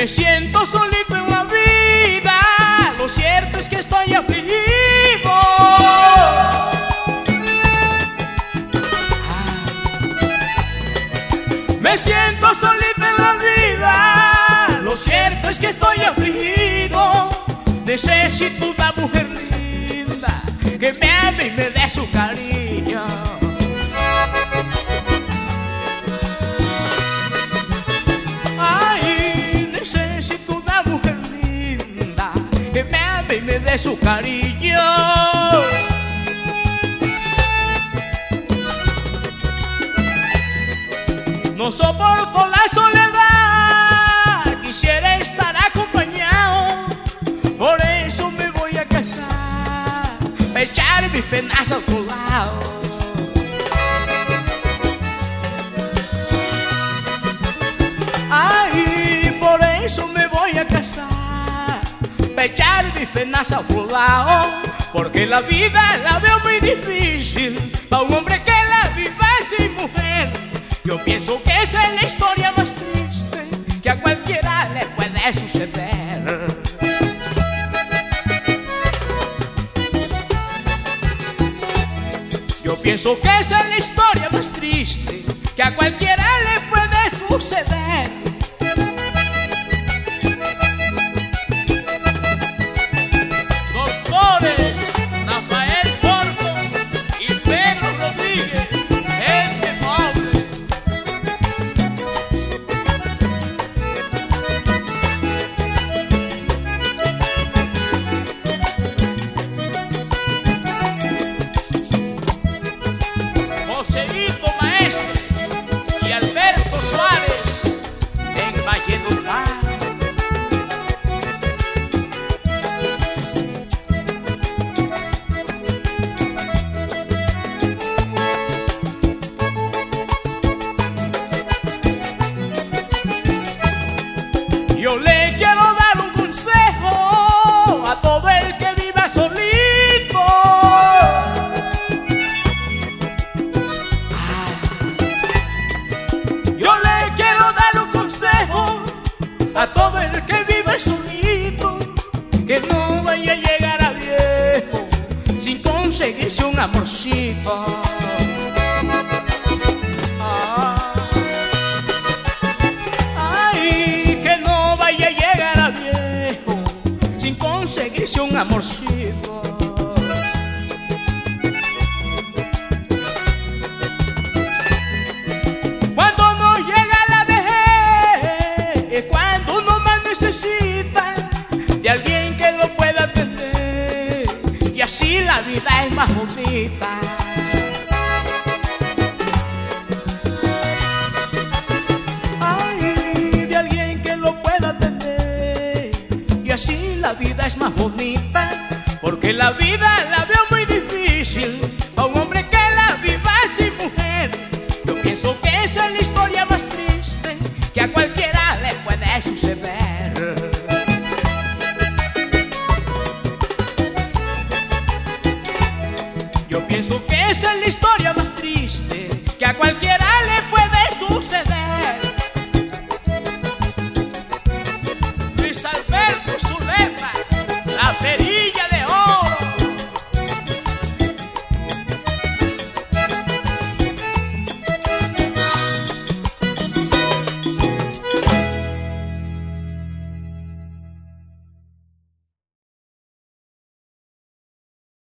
Me siento solito en la vida, lo cierto es que estoy afligido. Me siento solito en la vida, lo cierto es que estoy afligido. Necesito una mujer linda que me ame y me dé su cariño. Ay, necesito una mujer linda que me ame y me dé su cariño. No soporto la soledad, quisiera estar acompañado. Por eso me voy a casar, para echar mis penas a tu lado. Ay, por eso me voy a casar, para echar mis penas a tu lado. Porque la vida la veo muy difícil para un hombre que la viva sin mujer. Yo pienso que esa es la historia más triste que a cualquiera le puede suceder. Yo pienso que esa es la historia más triste que a cualquiera le puede suceder. Doctores Rafael Porto y Pedro Rodríguez, gente pobre. Joséito Maestre y Alberto Suárez en Valledupar. Yo le quiero dar un consejo a todo el que viva solito. Yo le quiero dar un consejo a todo el que vive solito, que no vaya a llegar a viejo sin conseguirse un amorcito. Ay, que no vaya a llegar a viejo sin conseguirse un amorcito. Cuando no llega la vejez es cuando uno más necesita de alguien que lo pueda atender, y así la vida es más bonita. Ay, de alguien que lo pueda atender, y así la vida es más bonita. Porque la vida la veo muy difícil a un hombre que la viva sin mujer. Yo pienso que esa es la historia más triste que a cualquiera le puede suceder. Yo pienso que esa es la historia más triste que a cualquiera le puede suceder.